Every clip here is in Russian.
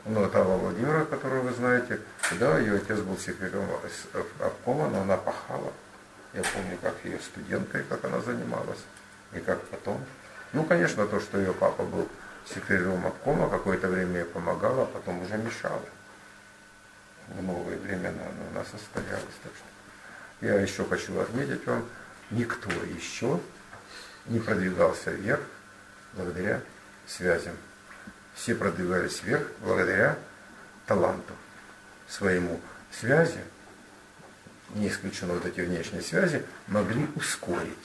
Ну, это Алла Владимировна, которую вы знаете, да, ее отец был секретарем обкома, но она пахала. Я помню, как ее студенткой, как она занималась, и как потом. Ну, конечно, то, что ее папа был секретарем обкома, какое-то время ей помогала, а потом уже мешала. В новые времена она у нас состоялась. Так что я еще хочу отметить вам, никто еще не продвигался вверх благодаря связям. Все продвигались вверх благодаря таланту своему. Связи, не исключено вот эти внешние связи, могли ускорить.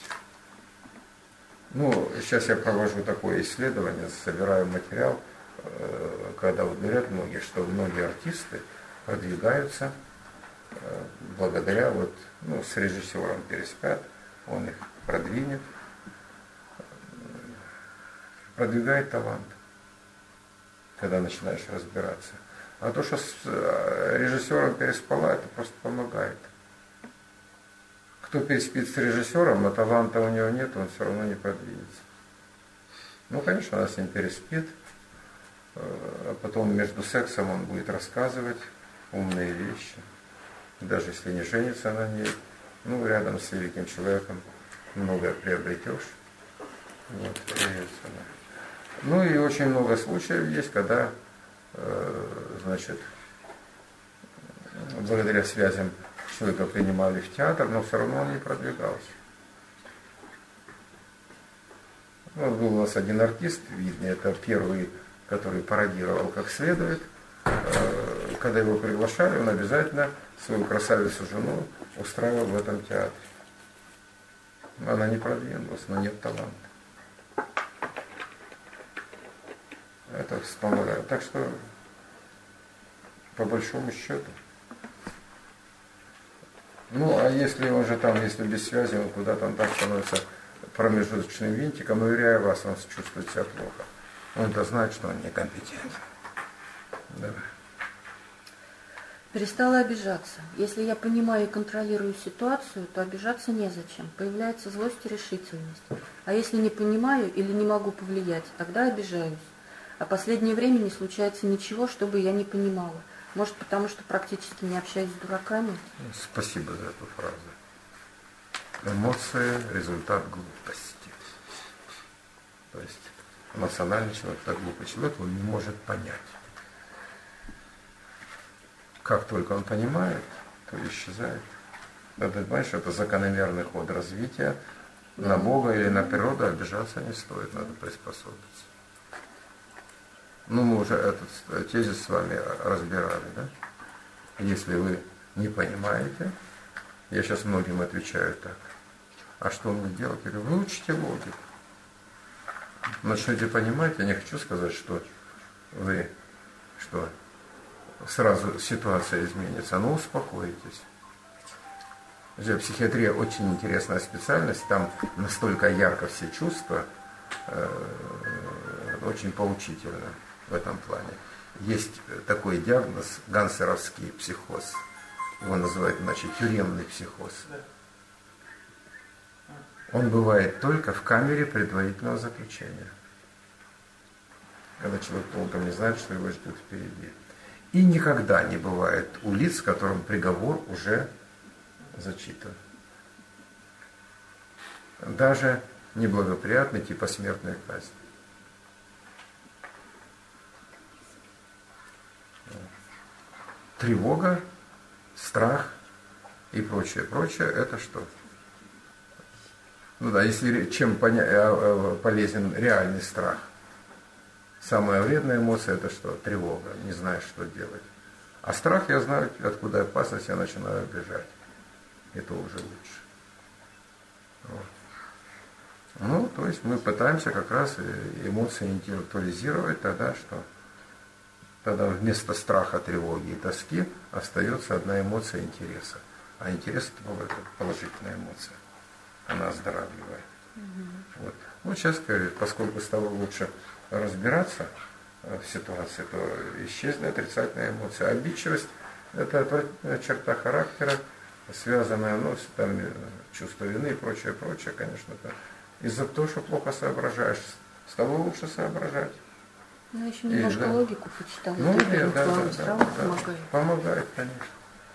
Ну, сейчас я провожу такое исследование, собираю материал, когда вот говорят многие, что многие артисты продвигаются благодаря вот, ну, с режиссером переспят, он их продвинет, продвигает талант, когда начинаешь разбираться. А то, что с режиссером переспала, это просто помогает. Кто переспит с режиссером, а таланта у него нет, он все равно не продвинется. Ну, конечно, она с ним переспит, а потом между сексом он будет рассказывать умные вещи. Даже если не женится на ней, ну, рядом с великим человеком многое приобретешь. Вот, ну и очень много случаев есть, когда, значит, благодаря связям человека принимали в театр, но все равно он не продвигался. Вот был у нас один артист, видно, это первый, который пародировал как следует. Когда его приглашали, он обязательно свою красавицу жену устраивал в этом театре. Она не продвинулась, но нет таланта. Это вспомогает. Так что, по большому счету. Ну, а если он же там, если без связи, он куда-то он так становится промежуточным винтиком, уверяю вас, он чувствует себя плохо. Он-то знает, что он некомпетентен. Да. Перестала обижаться. Если я понимаю и контролирую ситуацию, то обижаться незачем. Появляется злость и решительность. А если не понимаю или не могу повлиять, тогда обижаюсь. А последнее время не случается ничего, чтобы я не понимала. Может, потому что практически не общаюсь с дураками? Спасибо за эту фразу. Эмоции – результат глупости. То есть эмоциональный человек, так глупый человек, он не может понять. Как только он понимает, то исчезает. Надо понимать, что это закономерный ход развития. На Бога или на природу обижаться не стоит, надо приспособиться. Ну, мы уже этот тезис с вами разбирали, да? Если вы не понимаете, я сейчас многим отвечаю так, а что мне делать? Я говорю, выучите логику. Начнете понимать, я не хочу сказать, что вы, что сразу ситуация изменится, но успокойтесь. Психиатрия очень интересная специальность, там настолько ярко все чувства, очень поучительно в этом плане. Есть такой диагноз гансеровский психоз, его называют иначе тюремный психоз. Он бывает только в камере предварительного заключения, когда человек толком не знает, что его ждет впереди. И никогда не бывает у лиц, которым приговор уже зачитан. Даже неблагоприятный, типа смертной казни. Тревога, страх и прочее, это что? Ну да, если чем полезен реальный страх. Самая вредная эмоция – это что? Тревога, не знаешь, что делать. А страх, я знаю, откуда опасность, я начинаю бежать. Это уже лучше. Вот. Ну, то есть мы пытаемся как раз эмоции интеллектуализировать, тогда что? Тогда вместо страха, тревоги и тоски остается одна эмоция интереса. А интерес – это положительная эмоция. Она оздоравливает. Вот. Ну, сейчас, поскольку стало лучше разбираться в ситуации, то исчезла отрицательная эмоция. Обидчивость – это черта характера, связанная, ну, с там, чувство вины и прочее, конечно. Из-за того, что плохо соображаешь, стало лучше соображать. Ну, еще немножко да. логику почитала. Ну, нет, да, Помогает. Помогает, конечно.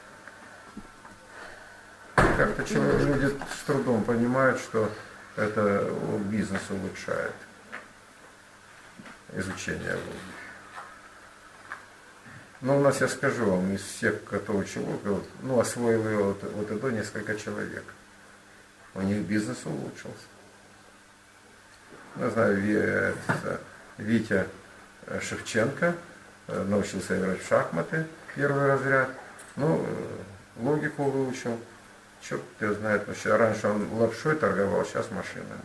Как-то люди с трудом понимают, что это бизнес улучшает изучение логики. Но у нас, я скажу вам, из всех, кто учил логику, освоил ее вот и до несколько человек. У них бизнес улучшился. Я знаю, Витя Шевченко научился играть в шахматы, первый разряд. Логику выучил. Черт его знает, раньше он лапшой торговал, сейчас машинами.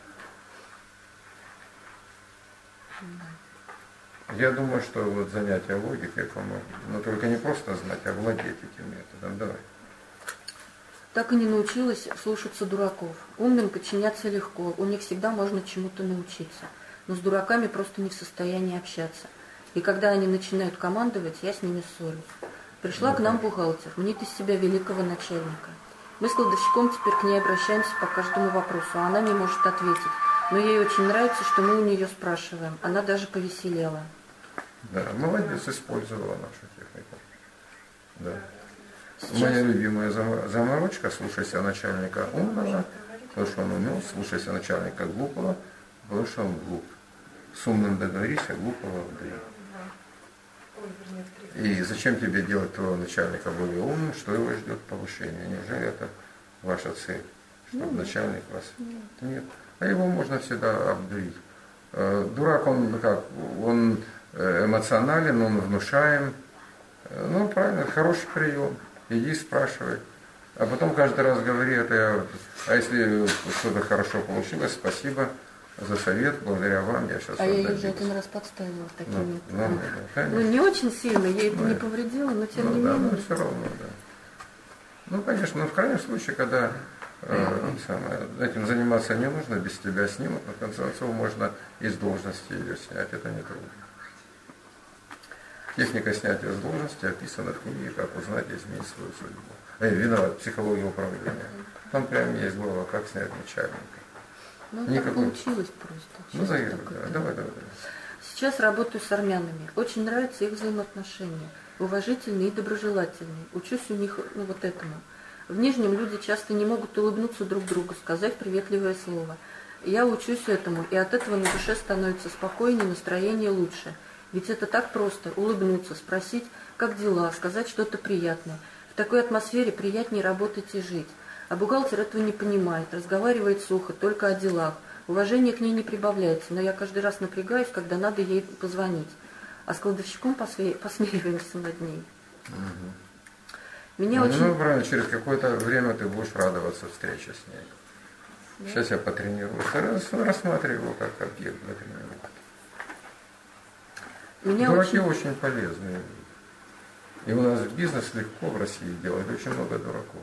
Я думаю, что вот занятия логикой помогут. Но только не просто знать, а владеть этим методом. Давай. Так и не научилась слушаться дураков. Умным подчиняться легко, у них всегда можно чему-то научиться. Но с дураками просто не в состоянии общаться. И когда они начинают командовать, я с ними ссорюсь. Пришла к нам бухгалтер, мнит из себя великого начальника. Мы с кладовщиком теперь к ней обращаемся по каждому вопросу, а она не может ответить. Но ей очень нравится, что мы у нее спрашиваем. Она даже повеселела. Да, молодец, использовала нашу технику. Да. Моя любимая заморочка: слушайся начальника умного, потому что он умен, слушайся начальника глупого, потому что он глуп. С умным договорись, а глупого вдри. И зачем тебе делать твоего начальника более умным, что его ждет повышение? Неужели это ваша цель, чтобы начальник вас... Нет. А его можно всегда обдурить. Дурак, он эмоционален, он внушаем. Правильно, хороший прием. Иди спрашивай. А потом каждый раз говори, а если что-то хорошо получилось, спасибо за совет, благодаря вам я сейчас... А я ее уже один раз подставила такими. Не очень сильно, ей это не повредило, но тем не менее. Да, все равно, да. Конечно, в крайнем случае, когда этим заниматься не нужно, без тебя снимут, но в конце концов можно из должности ее снять, это не трудно. Техника снятия с должности описана в книге «Как узнать и изменить свою судьбу». Виноват, психология управления. Там прямо есть глава «Как снять начальника». Так получилось просто. Давай. Сейчас работаю с армянами. Очень нравятся их взаимоотношения. Уважительные и доброжелательные. Учусь у них этому. В Нижнем люди часто не могут улыбнуться друг другу, сказать приветливое слово. Я учусь этому, и от этого на душе становится спокойнее, настроение лучше. Ведь это так просто – улыбнуться, спросить, как дела, сказать что-то приятное. В такой атмосфере приятнее работать и жить. А бухгалтер этого не понимает, разговаривает сухо, только о делах. Уважение к ней не прибавляется, но я каждый раз напрягаюсь, когда надо ей позвонить. А с кладовщиком посмеиваемся над ней. Правильно, через какое-то время ты будешь радоваться встрече с ней. Да? Сейчас я потренируюсь, рассматриваю его как объект для тренировки. Дураки очень полезные. И у нас бизнес легко в России делать, очень много дураков.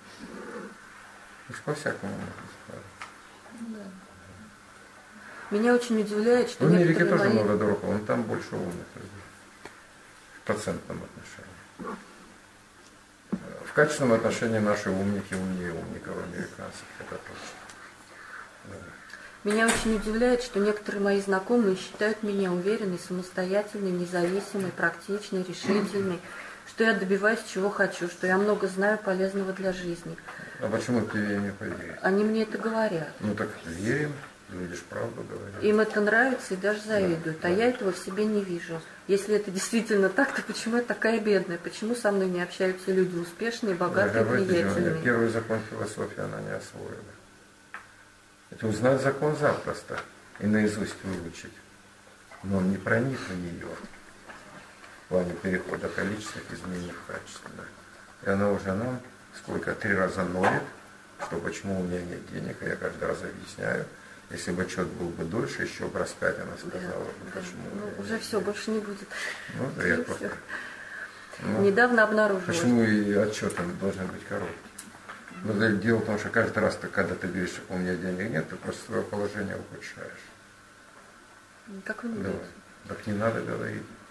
Уж по-всякому можно сказать. Меня очень удивляет, что в Америке тоже много дураков, но там больше умных людей. В процентном отношении. В качественном отношении наши умники умнее умников американцев, это точно. Да. Меня очень удивляет, что некоторые мои знакомые считают меня уверенной, самостоятельной, независимой, практичной, решительной, что я добиваюсь чего хочу, что я много знаю полезного для жизни. А почему тебе не поверить? Они мне это говорят. Так верим, видишь, правду говорят. Им это нравится и даже завидуют, а я этого в себе не вижу. Если это действительно так, то почему я такая бедная? Почему со мной не общаются люди успешные, богатые, влиятельные? Первый закон философии она не освоила. Это узнать закон запросто и наизусть выучить. Но он не проник в нее в плане перехода количественных изменений в качественных. И она уже нам 3 раза ноет, что почему у меня нет денег, и я каждый раз объясняю. Если бы отчет был бы дольше, еще бы раз 5 она сказала бы, почему. Уже все, больше не будет. Я просто... Недавно обнаружила. Почему и отчеты должны быть короткие? Дело в том, что каждый раз, когда ты говоришь, что у меня денег нет, ты просто свое положение ухудшаешь. Как вы не говорите? Так не надо говорить.